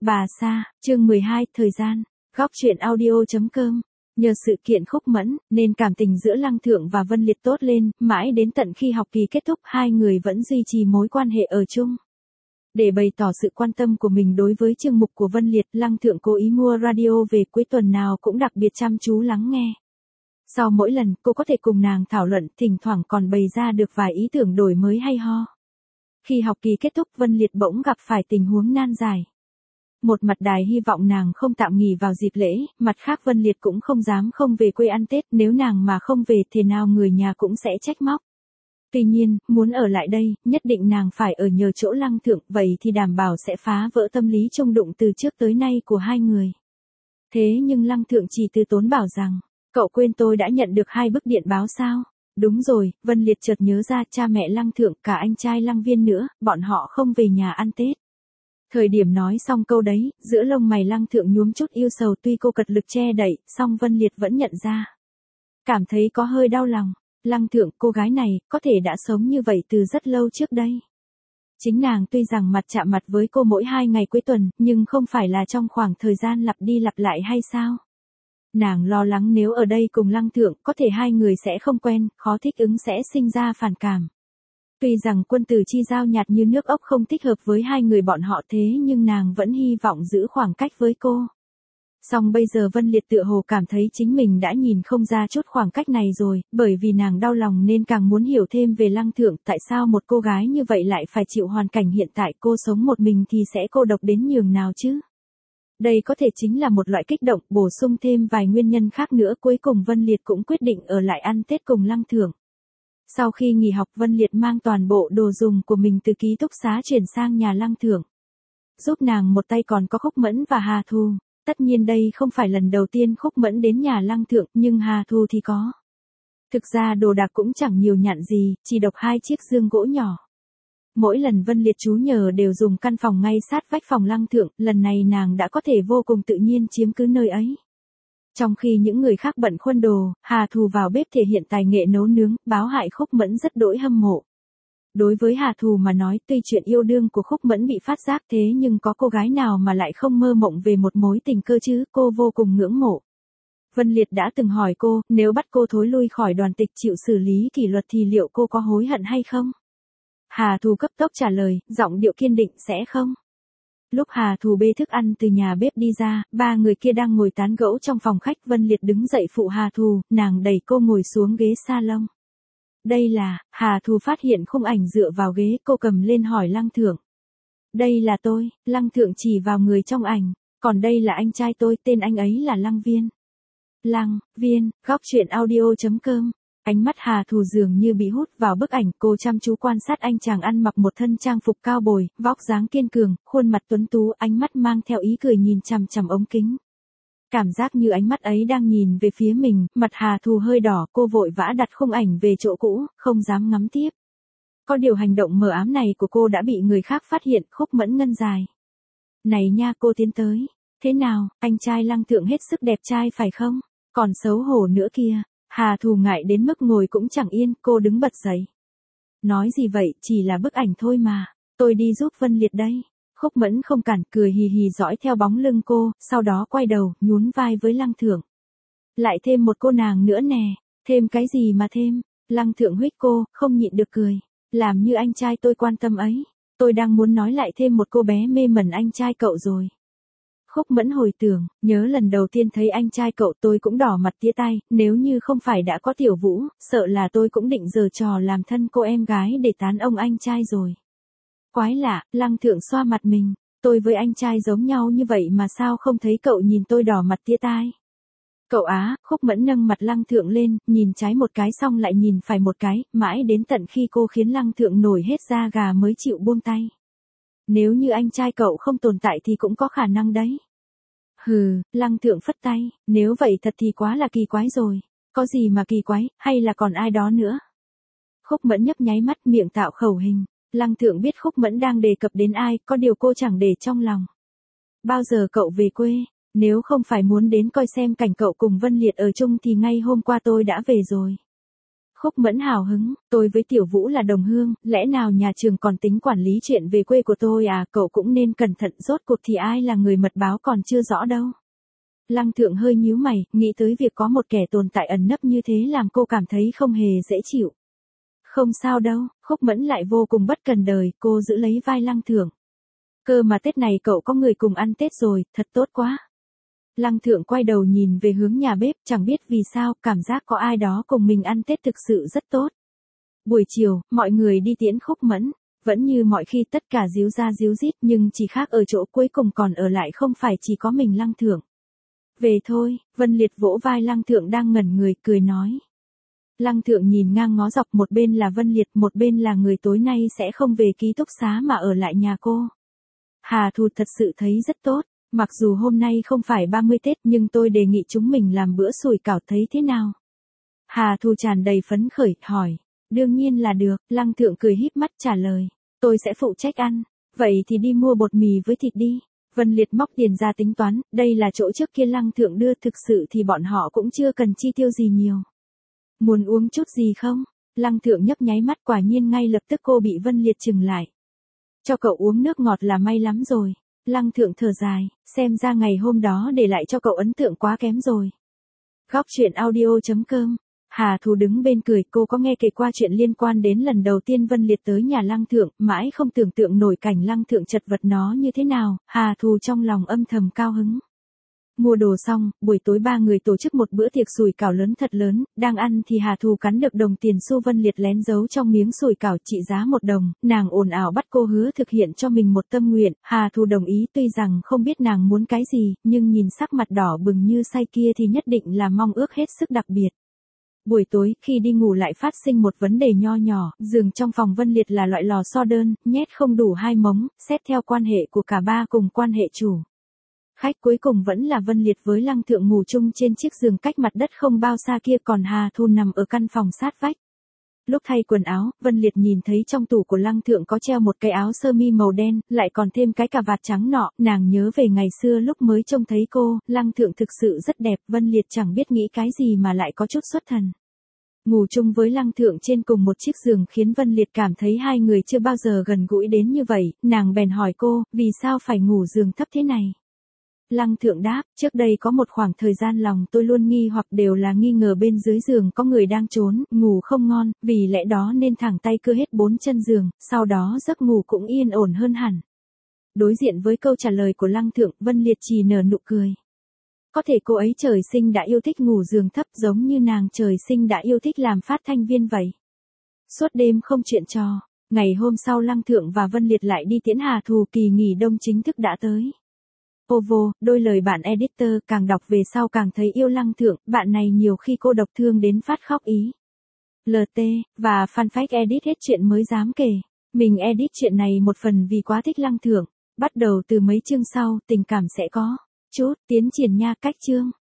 Bà Sa, chương 12, thời gian. Góc truyện audio.com. Nhờ sự kiện Khúc Mẫn, nên cảm tình giữa Lăng Thượng và Vân Liệt tốt lên, mãi đến tận khi học kỳ kết thúc hai người vẫn duy trì mối quan hệ ở chung. Để bày tỏ sự quan tâm của mình đối với chương mục của Vân Liệt, Lăng Thượng cố ý mua radio về, cuối tuần nào cũng đặc biệt chăm chú lắng nghe. Sau mỗi lần, cô có thể cùng nàng thảo luận, thỉnh thoảng còn bày ra được vài ý tưởng đổi mới hay ho. Khi học kỳ kết thúc, Vân Liệt bỗng gặp phải tình huống nan giải. Một mặt đài hy vọng nàng không tạm nghỉ vào dịp lễ, mặt khác Vân Liệt cũng không dám không về quê ăn Tết, nếu nàng mà không về thế nào người nhà cũng sẽ trách móc. Tuy nhiên, muốn ở lại đây, nhất định nàng phải ở nhờ chỗ Lăng Thượng, vậy thì đảm bảo sẽ phá vỡ tâm lý chung đụng từ trước tới nay của hai người. Thế nhưng Lăng Thượng chỉ từ tốn bảo rằng, cậu quên tôi đã nhận được 2 bức điện báo sao? Đúng rồi, Vân Liệt chợt nhớ ra cha mẹ Lăng Thượng, cả anh trai Lăng Viên nữa, bọn họ không về nhà ăn Tết. Thời điểm nói xong câu đấy, giữa lông mày Lăng Thượng nhuốm chút yêu sầu, tuy cô cật lực che đậy, song Vân Liệt vẫn nhận ra. Cảm thấy có hơi đau lòng. Lăng Thượng, cô gái này, có thể đã sống như vậy từ rất lâu trước đây. Chính nàng tuy rằng mặt chạm mặt với cô mỗi 2 ngày cuối tuần, nhưng không phải là trong khoảng thời gian lặp đi lặp lại hay sao? Nàng lo lắng nếu ở đây cùng Lăng Thượng, có thể hai người sẽ không quen, khó thích ứng sẽ sinh ra phản cảm. Tuy rằng quân tử chi giao nhạt như nước ốc không thích hợp với hai người bọn họ, thế nhưng nàng vẫn hy vọng giữ khoảng cách với cô. Song bây giờ Vân Liệt tựa hồ cảm thấy chính mình đã nhìn không ra chút khoảng cách này rồi, bởi vì nàng đau lòng nên càng muốn hiểu thêm về Lăng Thượng, tại sao một cô gái như vậy lại phải chịu hoàn cảnh hiện tại cô sống một mình thì sẽ cô độc đến nhường nào chứ? Đây có thể chính là một loại kích động, bổ sung thêm vài nguyên nhân khác nữa, cuối cùng Vân Liệt cũng quyết định ở lại ăn Tết cùng Lăng Thượng. Sau khi nghỉ học, Vân Liệt mang toàn bộ đồ dùng của mình từ ký túc xá chuyển sang nhà Lăng Thượng. Giúp nàng một tay còn có Khúc Mẫn và Hà Thù. Tất nhiên đây không phải lần đầu tiên Khúc Mẫn đến nhà Lăng Thượng, nhưng Hà Thù thì có. Thực ra đồ đạc cũng chẳng nhiều nhặn gì, chỉ độc 2 chiếc giường gỗ nhỏ. Mỗi lần Vân Liệt trú nhờ đều dùng căn phòng ngay sát vách phòng Lăng Thượng, lần này nàng đã có thể vô cùng tự nhiên chiếm cứ nơi ấy. Trong khi những người khác bận khuân đồ, Hà Thù vào bếp thể hiện tài nghệ nấu nướng, báo hại Khúc Mẫn rất đỗi hâm mộ. Đối với Hà Thù mà nói, tuy chuyện yêu đương của Khúc Mẫn bị phát giác thế nhưng có cô gái nào mà lại không mơ mộng về một mối tình cơ chứ, cô vô cùng ngưỡng mộ. Vân Liệt đã từng hỏi cô, nếu bắt cô thối lui khỏi đoàn tịch chịu xử lý kỷ luật thì liệu cô có hối hận hay không? Hà Thù cấp tốc trả lời, giọng điệu kiên định, sẽ không. Lúc Hà Thù bê thức ăn từ nhà bếp đi ra, 3 người kia đang ngồi tán gẫu trong phòng khách. Vân Liệt đứng dậy phụ Hà Thù, nàng đẩy cô ngồi xuống ghế salon. Đây là, Hà Thù phát hiện khung ảnh dựa vào ghế, cô cầm lên hỏi Lăng Thượng. Đây là tôi, Lăng Thượng chỉ vào người trong ảnh, còn đây là anh trai tôi, tên anh ấy là Lăng Viên. Lăng Viên, góc truyện audio.com. Ánh mắt Hà Thù dường như bị hút vào bức ảnh, cô chăm chú quan sát anh chàng ăn mặc một thân trang phục cao bồi, vóc dáng kiên cường, khuôn mặt tuấn tú, ánh mắt mang theo ý cười nhìn chằm chằm ống kính. Cảm giác như ánh mắt ấy đang nhìn về phía mình, mặt Hà Thù hơi đỏ, cô vội vã đặt khung ảnh về chỗ cũ, không dám ngắm tiếp. Có điều hành động mờ ám này của cô đã bị người khác phát hiện. Khúc Mẫn ngân dài. Này nha, cô tiến tới. Thế nào, anh trai Lăng Thượng hết sức đẹp trai phải không? Còn xấu hổ nữa kìa. Hà Thù ngại đến mức ngồi cũng chẳng yên, cô đứng bật dậy. Nói gì vậy, chỉ là bức ảnh thôi mà, tôi đi giúp Vân Liệt đây. Khúc Mẫn không cản, cười hì hì dõi theo bóng lưng cô, sau đó quay đầu, nhún vai với Lăng Thượng. Lại thêm một cô nàng nữa nè, thêm cái gì mà thêm? Lăng Thượng huých cô, không nhịn được cười. Làm như anh trai tôi quan tâm ấy, tôi đang muốn nói lại thêm một cô bé mê mẩn anh trai cậu rồi. Khúc Mẫn hồi tưởng, nhớ lần đầu tiên thấy anh trai cậu tôi cũng đỏ mặt tía tai, nếu như không phải đã có Tiểu Vũ, sợ là tôi cũng định giở trò làm thân cô em gái để tán ông anh trai rồi. Quái lạ, Lăng Thượng xoa mặt mình, tôi với anh trai giống nhau như vậy mà sao không thấy cậu nhìn tôi đỏ mặt tía tai. Cậu á, Khúc Mẫn nâng mặt Lăng Thượng lên, nhìn trái một cái xong lại nhìn phải một cái, mãi đến tận khi cô khiến Lăng Thượng nổi hết da gà mới chịu buông tay. Nếu như anh trai cậu không tồn tại thì cũng có khả năng đấy. Hừ, Lăng Thượng phất tay, nếu vậy thật thì quá là kỳ quái rồi. Có gì mà kỳ quái, hay là còn ai đó nữa? Khúc Mẫn nhấp nháy mắt, miệng tạo khẩu hình. Lăng Thượng biết Khúc Mẫn đang đề cập đến ai, có điều cô chẳng để trong lòng. Bao giờ cậu về quê? Nếu không phải muốn đến coi xem cảnh cậu cùng Vân Liệt ở chung thì ngay hôm qua tôi đã về rồi. Khúc Mẫn hào hứng, tôi với Tiểu Vũ là đồng hương, lẽ nào nhà trường còn tính quản lý chuyện về quê của tôi à, cậu cũng nên cẩn thận, rốt cuộc thì ai là người mật báo còn chưa rõ đâu. Lăng Thượng hơi nhíu mày, nghĩ tới việc có một kẻ tồn tại ẩn nấp như thế làm cô cảm thấy không hề dễ chịu. Không sao đâu, Khúc Mẫn lại vô cùng bất cần đời, cô giữ lấy vai Lăng Thượng. Cơ mà Tết này cậu có người cùng ăn Tết rồi, thật tốt quá. Lăng Thượng quay đầu nhìn về hướng nhà bếp, chẳng biết vì sao, cảm giác có ai đó cùng mình ăn Tết thực sự rất tốt. Buổi chiều, mọi người đi tiễn Khúc Mẫn, vẫn như mọi khi tất cả díu ra díu dít nhưng chỉ khác ở chỗ cuối cùng còn ở lại không phải chỉ có mình Lăng Thượng. Về thôi, Vân Liệt vỗ vai Lăng Thượng đang ngẩn người, cười nói. Lăng Thượng nhìn ngang ngó dọc, một bên là Vân Liệt, một bên là người tối nay sẽ không về ký túc xá mà ở lại nhà cô. Hà Thù thật sự thấy rất tốt, mặc dù hôm nay không phải 30 Tết nhưng tôi đề nghị chúng mình làm bữa sủi cảo, thấy thế nào? Hà Thù tràn đầy phấn khởi, hỏi. Đương nhiên là được, Lăng Thượng cười híp mắt trả lời. Tôi sẽ phụ trách ăn, vậy thì đi mua bột mì với thịt đi. Vân Liệt móc tiền ra tính toán, đây là chỗ trước kia Lăng Thượng đưa, thực sự thì bọn họ cũng chưa cần chi tiêu gì nhiều. Muốn uống chút gì không? Lăng Thượng nhấp nháy mắt, quả nhiên ngay lập tức cô bị Vân Liệt chừng lại. Cho cậu uống nước ngọt là may lắm rồi. Lăng Thượng thở dài, xem ra ngày hôm đó để lại cho cậu ấn tượng quá kém rồi. Góc truyện audio.com. Hà Thù đứng bên cười, cô có nghe kể qua chuyện liên quan đến lần đầu tiên Vân Liệt tới nhà Lăng Thượng, mãi không tưởng tượng nổi cảnh Lăng Thượng chật vật nó như thế nào, Hà Thù trong lòng âm thầm cao hứng. Mua đồ xong, buổi tối ba người tổ chức một bữa tiệc sủi cảo lớn thật lớn, đang ăn thì Hà Thù cắn được đồng tiền xu Vân Liệt lén giấu trong miếng sủi cảo trị giá 1 đồng, nàng ồn ào bắt cô hứa thực hiện cho mình một tâm nguyện, Hà Thù đồng ý tuy rằng không biết nàng muốn cái gì, nhưng nhìn sắc mặt đỏ bừng như say kia thì nhất định là mong ước hết sức đặc biệt. Buổi tối, khi đi ngủ lại phát sinh một vấn đề nho nhỏ, giường trong phòng Vân Liệt là loại lò xo đơn, nhét không đủ 2 mống, xét theo quan hệ của cả ba cùng quan hệ chủ. Khách cuối cùng vẫn là Vân Liệt với Lăng Thượng ngủ chung trên chiếc giường cách mặt đất không bao xa kia, còn Hà Thù nằm ở căn phòng sát vách. Lúc thay quần áo, Vân Liệt nhìn thấy trong tủ của Lăng Thượng có treo một cái áo sơ mi màu đen, lại còn thêm cái cà vạt trắng nọ, nàng nhớ về ngày xưa lúc mới trông thấy cô, Lăng Thượng thực sự rất đẹp, Vân Liệt chẳng biết nghĩ cái gì mà lại có chút xuất thần. Ngủ chung với Lăng Thượng trên cùng một chiếc giường khiến Vân Liệt cảm thấy hai người chưa bao giờ gần gũi đến như vậy, nàng bèn hỏi cô, vì sao phải ngủ giường thấp thế này? Lăng Thượng đáp, trước đây có một khoảng thời gian lòng tôi luôn nghi hoặc đều là nghi ngờ bên dưới giường có người đang trốn, ngủ không ngon, vì lẽ đó nên thẳng tay cưa hết 4 chân giường, sau đó giấc ngủ cũng yên ổn hơn hẳn. Đối diện với câu trả lời của Lăng Thượng, Vân Liệt chỉ nở nụ cười. Có thể cô ấy trời sinh đã yêu thích ngủ giường thấp giống như nàng trời sinh đã yêu thích làm phát thanh viên vậy. Suốt đêm không chuyện trò, ngày hôm sau Lăng Thượng và Vân Liệt lại đi tiễn Hà Thù, kỳ nghỉ đông chính thức đã tới. Ô vô, đôi lời bạn editor càng đọc về sau càng thấy yêu Lăng Thượng, bạn này nhiều khi cô độc thương đến phát khóc ý. LT, và fanfic edit hết chuyện mới dám kể. Mình edit chuyện này một phần vì quá thích Lăng Thượng. Bắt đầu từ mấy chương sau, tình cảm sẽ có chút tiến triển nha, cách chương.